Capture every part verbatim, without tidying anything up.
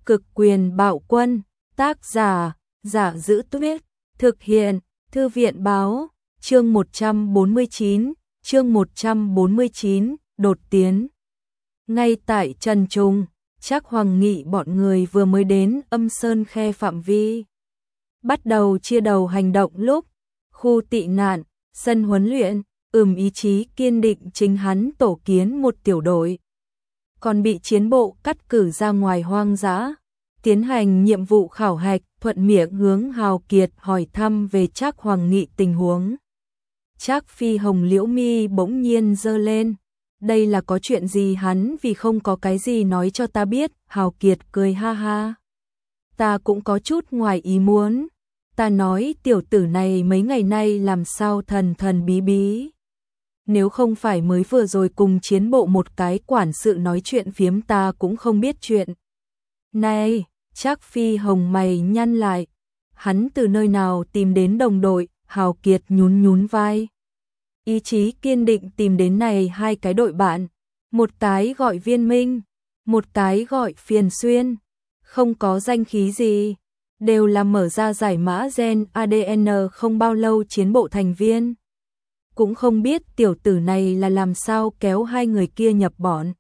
Cực quyền bạo quân, tác giả, Giả Giữ Tuyết, thực hiện, Thư viện báo, chương một trăm bốn mươi chín, chương một trăm bốn mươi chín, đột tiến. Ngay tại Trần Trung, Trác Hoàng Nghị bọn người vừa mới đến Âm Sơn Khe phạm vi. Bắt đầu chia đầu hành động lúc, khu tị nạn, sân huấn luyện, ừm ý chí kiên định chính hắn tổ kiến một tiểu đội. Còn bị chiến bộ cắt cử ra ngoài hoang dã, tiến hành nhiệm vụ khảo hạch, thuận miệng hướng Hào Kiệt hỏi thăm về Trác Hoàng Nghị tình huống. Trác Phi Hồng liễu mi bỗng nhiên giơ lên. Đây là có chuyện gì hắn vì không có cái gì nói cho ta biết, Hào Kiệt cười ha ha. Ta cũng có chút ngoài ý muốn. Ta nói tiểu tử này mấy ngày nay làm sao thần thần bí bí. Nếu không phải mới vừa rồi cùng chiến bộ một cái quản sự nói chuyện phiếm ta cũng không biết chuyện. Này, Trác Phi Hồng mày nhăn lại. Hắn từ nơi nào tìm đến đồng đội, Hào Kiệt nhún nhún vai. Ý chí kiên định tìm đến này hai cái đội bạn. Một cái gọi Viên Minh, một cái gọi Phiền Xuyên. Không có danh khí gì. Đều là mở ra giải mã gen a đê en không bao lâu chiến bộ thành viên. Cũng không biết tiểu tử này là làm sao kéo hai người kia nhập bọn.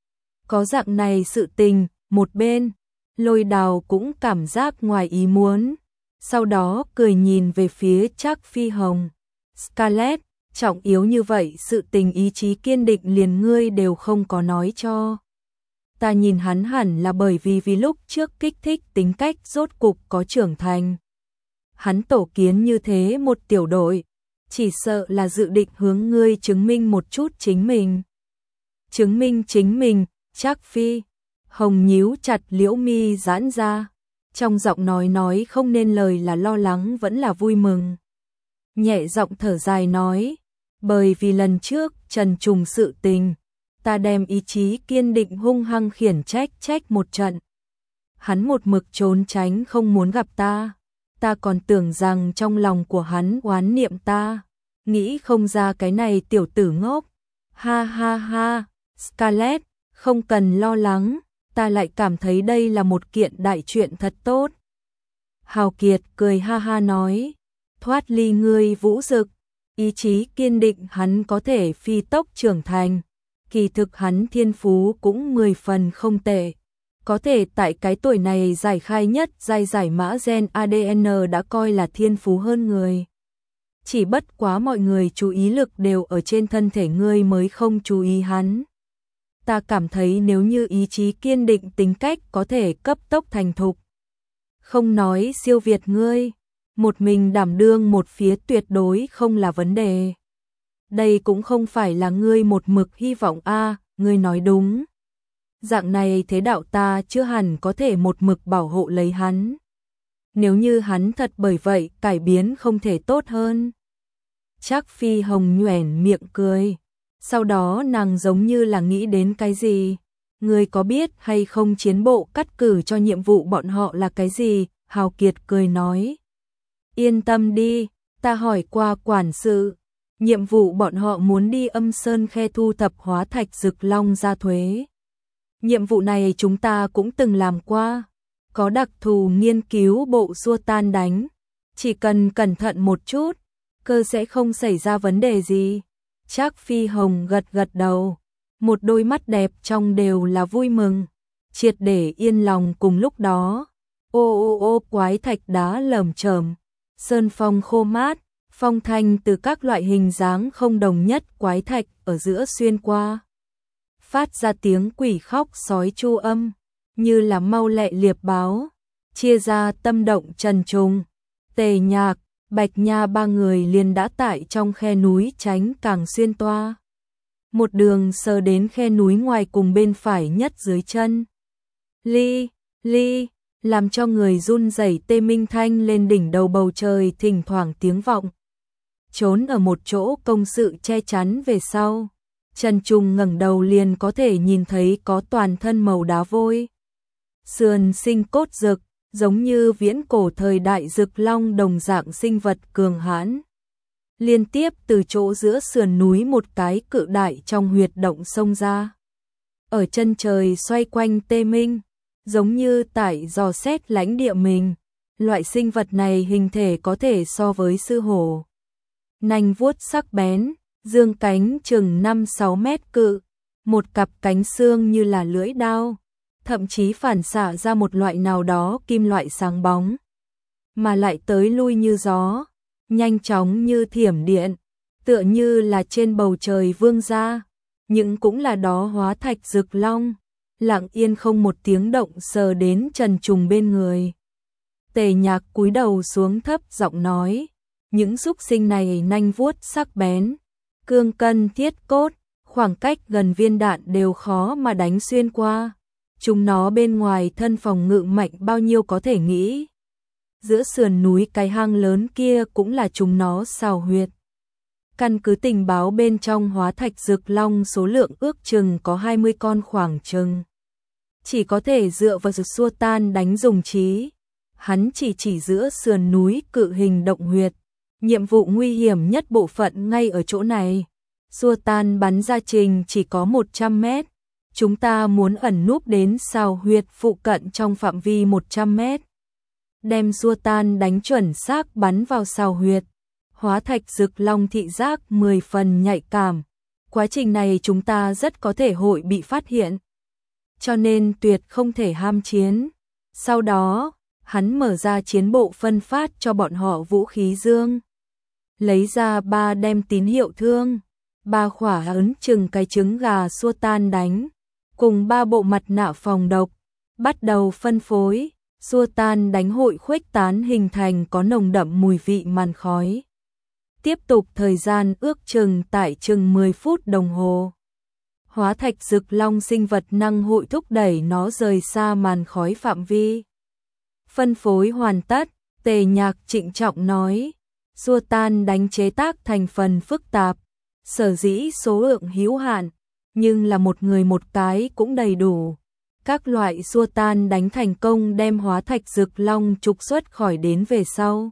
Có dạng này sự tình, một bên, Lôi Đào cũng cảm giác ngoài ý muốn. Sau đó cười nhìn về phía Trác Phi Hồng. Scarlett, trọng yếu như vậy sự tình ý chí kiên định liền ngươi đều không có nói cho. Ta nhìn hắn hẳn là bởi vì vì lúc trước kích thích tính cách rốt cục có trưởng thành. Hắn tổ kiến như thế một tiểu đội, chỉ sợ là dự định hướng ngươi chứng minh một chút chính mình. Chứng minh chính mình, Trác Phi Hồng nhíu chặt liễu mi giãn ra, trong giọng nói nói không nên lời là lo lắng vẫn là vui mừng. Nhẹ giọng thở dài nói, bởi vì lần trước Trần Trùng sự tình, ta đem ý chí kiên định hung hăng khiển trách trách một trận. Hắn một mực trốn tránh không muốn gặp ta, ta còn tưởng rằng trong lòng của hắn oán niệm ta, nghĩ không ra cái này tiểu tử ngốc. Ha ha ha, Scarlett, không cần lo lắng, ta lại cảm thấy đây là một kiện đại chuyện thật tốt. Hào Kiệt cười ha ha nói, thoát ly ngươi vũ dực, ý chí kiên định hắn có thể phi tốc trưởng thành. Kỳ thực hắn thiên phú cũng mười phần không tệ. Có thể tại cái tuổi này giải khai nhất giai giải mã gen a đê en đã coi là thiên phú hơn người. Chỉ bất quá mọi người chú ý lực đều ở trên thân thể ngươi mới không chú ý hắn. Ta cảm thấy nếu như ý chí kiên định tính cách có thể cấp tốc thành thục. Không nói siêu việt ngươi, một mình đảm đương một phía tuyệt đối không là vấn đề. Đây cũng không phải là ngươi một mực hy vọng a, à, ngươi nói đúng. Dạng này thế đạo ta chưa hẳn có thể một mực bảo hộ lấy hắn. Nếu như hắn thật bởi vậy cải biến không thể tốt hơn. Trác Phi Hồng nhoẻn miệng cười. Sau đó nàng giống như là nghĩ đến cái gì. Ngươi có biết hay không chiến bộ cắt cử cho nhiệm vụ bọn họ là cái gì? Hào Kiệt cười nói. Yên tâm đi, ta hỏi qua quản sự. Nhiệm vụ bọn họ muốn đi Âm Sơn Khe thu thập hóa thạch rực long ra thuế. Nhiệm vụ này chúng ta cũng từng làm qua. Có đặc thù nghiên cứu bộ xua tan đánh. Chỉ cần cẩn thận một chút, cơ sẽ không xảy ra vấn đề gì. Trác Phi Hồng gật gật đầu. Một đôi mắt đẹp trong đều là vui mừng. Triệt để yên lòng cùng lúc đó. Ô ô ô quái thạch đá lởm chởm. Sơn phong khô mát. Phong thanh từ các loại hình dáng không đồng nhất quái thạch ở giữa xuyên qua. Phát ra tiếng quỷ khóc sói chu âm, như là mau lẹ liệp báo. Chia ra Tâm Động Trần Trùng, Tề Nhạc, Bạch Nha ba người liền đã tại trong khe núi tránh càng xuyên toa. Một đường sờ đến khe núi ngoài cùng bên phải nhất dưới chân. Ly, ly, làm cho người run rẩy tê minh thanh lên đỉnh đầu bầu trời thỉnh thoảng tiếng vọng. Trốn ở một chỗ công sự che chắn về sau. Trần Trùng ngẩng đầu liền có thể nhìn thấy có toàn thân màu đá vôi. Sườn sinh cốt rực, giống như viễn cổ thời đại rực long đồng dạng sinh vật cường hãn. Liên tiếp từ chỗ giữa sườn núi một cái cự đại trong huyệt động sông ra. Ở chân trời xoay quanh tê minh, giống như tại dò xét lãnh địa mình. Loại sinh vật này hình thể có thể so với sư hổ. Nanh vuốt sắc bén, dương cánh chừng năm sáu mét cự, một cặp cánh xương như là lưỡi dao, thậm chí phản xạ ra một loại nào đó kim loại sáng bóng, mà lại tới lui như gió, nhanh chóng như thiểm điện, tựa như là trên bầu trời vương gia, nhưng cũng là đó hóa thạch rực long, lặng yên không một tiếng động sờ đến Trần Trùng bên người. Tề Nhạc cúi đầu xuống thấp giọng nói, những súc sinh này nanh vuốt sắc bén, cương cân thiết cốt, khoảng cách gần viên đạn đều khó mà đánh xuyên qua. Chúng nó bên ngoài thân phòng ngự mạnh bao nhiêu có thể nghĩ. Giữa sườn núi cái hang lớn kia cũng là chúng nó xào huyệt. Căn cứ tình báo bên trong hóa thạch rực long số lượng ước chừng có hai mươi con khoảng chừng. Chỉ có thể dựa vào sự xua tan đánh dùng trí. Hắn chỉ chỉ giữa sườn núi cự hình động huyệt. Nhiệm vụ nguy hiểm nhất bộ phận ngay ở chỗ này. Xua tan bắn ra trình chỉ có một trăm mét. Chúng ta muốn ẩn núp đến xào huyệt phụ cận trong phạm vi một trăm mét. Đem xua tan đánh chuẩn xác bắn vào xào huyệt. Hóa thạch rực long thị giác mười phần nhạy cảm. Quá trình này chúng ta rất có thể hội bị phát hiện. Cho nên tuyệt không thể ham chiến. Sau đó, hắn mở ra chiến bộ phân phát cho bọn họ vũ khí dương. Lấy ra ba đem tín hiệu thương. Ba khỏa ấn chừng cái trứng gà xua tan đánh. Cùng ba bộ mặt nạ phòng độc. Bắt đầu phân phối. Xua tan đánh hội khuếch tán hình thành có nồng đậm mùi vị màn khói. Tiếp tục thời gian ước chừng tại chừng mười phút đồng hồ. Hóa thạch rực long sinh vật năng hội thúc đẩy nó rời xa màn khói phạm vi. Phân phối hoàn tất, Tề Nhạc trịnh trọng nói. Xua tan đánh chế tác thành phần phức tạp. Sở dĩ số lượng hữu hạn, nhưng là một người một cái cũng đầy đủ. Các loại xua tan đánh thành công đem hóa thạch rực long trục xuất khỏi đến về sau.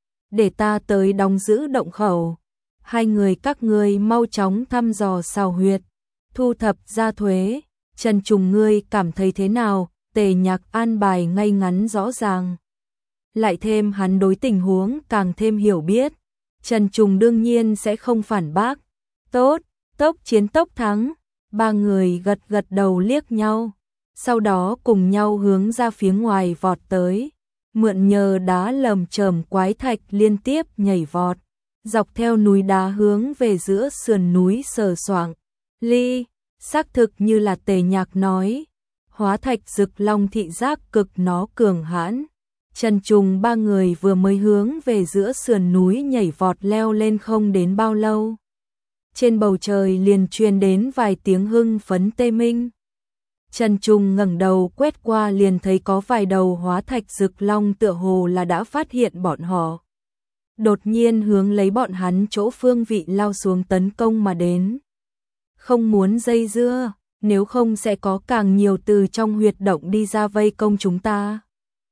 Để ta tới đóng giữ động khẩu. Hai người các ngươi mau chóng thăm dò xào huyệt. Thu thập gia thuế. Trần Trùng ngươi cảm thấy thế nào? Tề Nhạc an bài ngay ngắn rõ ràng. Lại thêm hắn đối tình huống càng thêm hiểu biết. Trần Trùng đương nhiên sẽ không phản bác. Tốt, tốc chiến tốc thắng. Ba người gật gật đầu liếc nhau. Sau đó cùng nhau hướng ra phía ngoài vọt tới. Mượn nhờ đá lầm chởm quái thạch liên tiếp nhảy vọt. Dọc theo núi đá hướng về giữa sườn núi sờ soạng. Ly, xác thực như là Tề Nhạc nói. Hóa thạch rực long thị giác cực nó cường hãn. Trần Trùng ba người vừa mới hướng về giữa sườn núi nhảy vọt leo lên không đến bao lâu. Trên bầu trời liền truyền đến vài tiếng hưng phấn tê minh. Trần Trùng ngẩng đầu quét qua liền thấy có vài đầu hóa thạch rực long tựa hồ là đã phát hiện bọn họ. Đột nhiên hướng lấy bọn hắn chỗ phương vị lao xuống tấn công mà đến. Không muốn dây dưa, nếu không sẽ có càng nhiều từ trong huyệt động đi ra vây công chúng ta.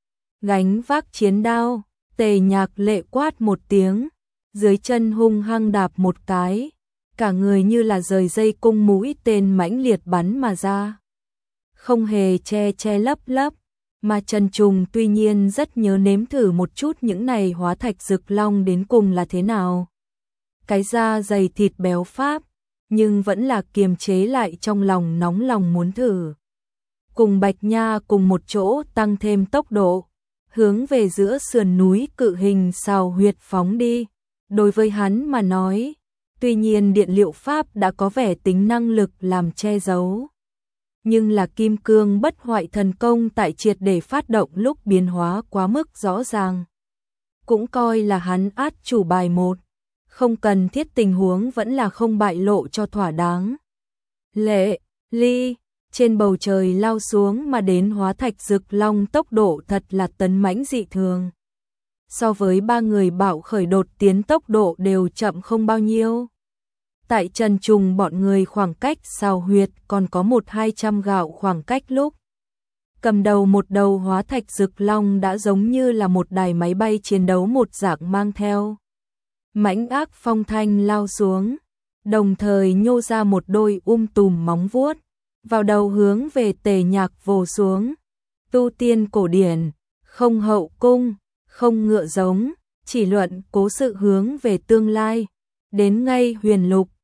Gánh vác chiến đao, Tề Nhạc lệ quát một tiếng, dưới chân hung hăng đạp một cái, cả người như là rời dây cung mũi tên mãnh liệt bắn mà ra. Không hề che che lấp lấp, mà Trần Trùng tuy nhiên rất nhớ nếm thử một chút những này hóa thạch rực long đến cùng là thế nào. Cái da dày thịt béo pháp, nhưng vẫn là kiềm chế lại trong lòng nóng lòng muốn thử. Cùng Bạch Nha cùng một chỗ tăng thêm tốc độ, hướng về giữa sườn núi cự hình xào huyệt phóng đi. Đối với hắn mà nói, tuy nhiên điện liệu pháp đã có vẻ tính năng lực làm che giấu. Nhưng là kim cương bất hoại thần công tại triệt để phát động lúc biến hóa quá mức rõ ràng. Cũng coi là hắn át chủ bài một. Không cần thiết tình huống vẫn là không bại lộ cho thỏa đáng. Lệ, Ly, trên bầu trời lao xuống mà đến hóa thạch rực long tốc độ thật là tấn mãnh dị thường. So với ba người bạo khởi đột tiến tốc độ đều chậm không bao nhiêu. Tại Trần Trùng bọn người khoảng cách xào huyệt còn có một hai trăm gạo khoảng cách lúc. Cầm đầu một đầu hóa thạch rực long đã giống như là một đài máy bay chiến đấu một dạng mang theo. Mãnh ác phong thanh lao xuống, đồng thời nhô ra một đôi um tùm móng vuốt, vào đầu hướng về Tề Nhạc vồ xuống. tu tiên cổ điển, không hậu cung, không ngựa giống, chỉ luận cố sự hướng về tương lai. Đến ngay huyền lục,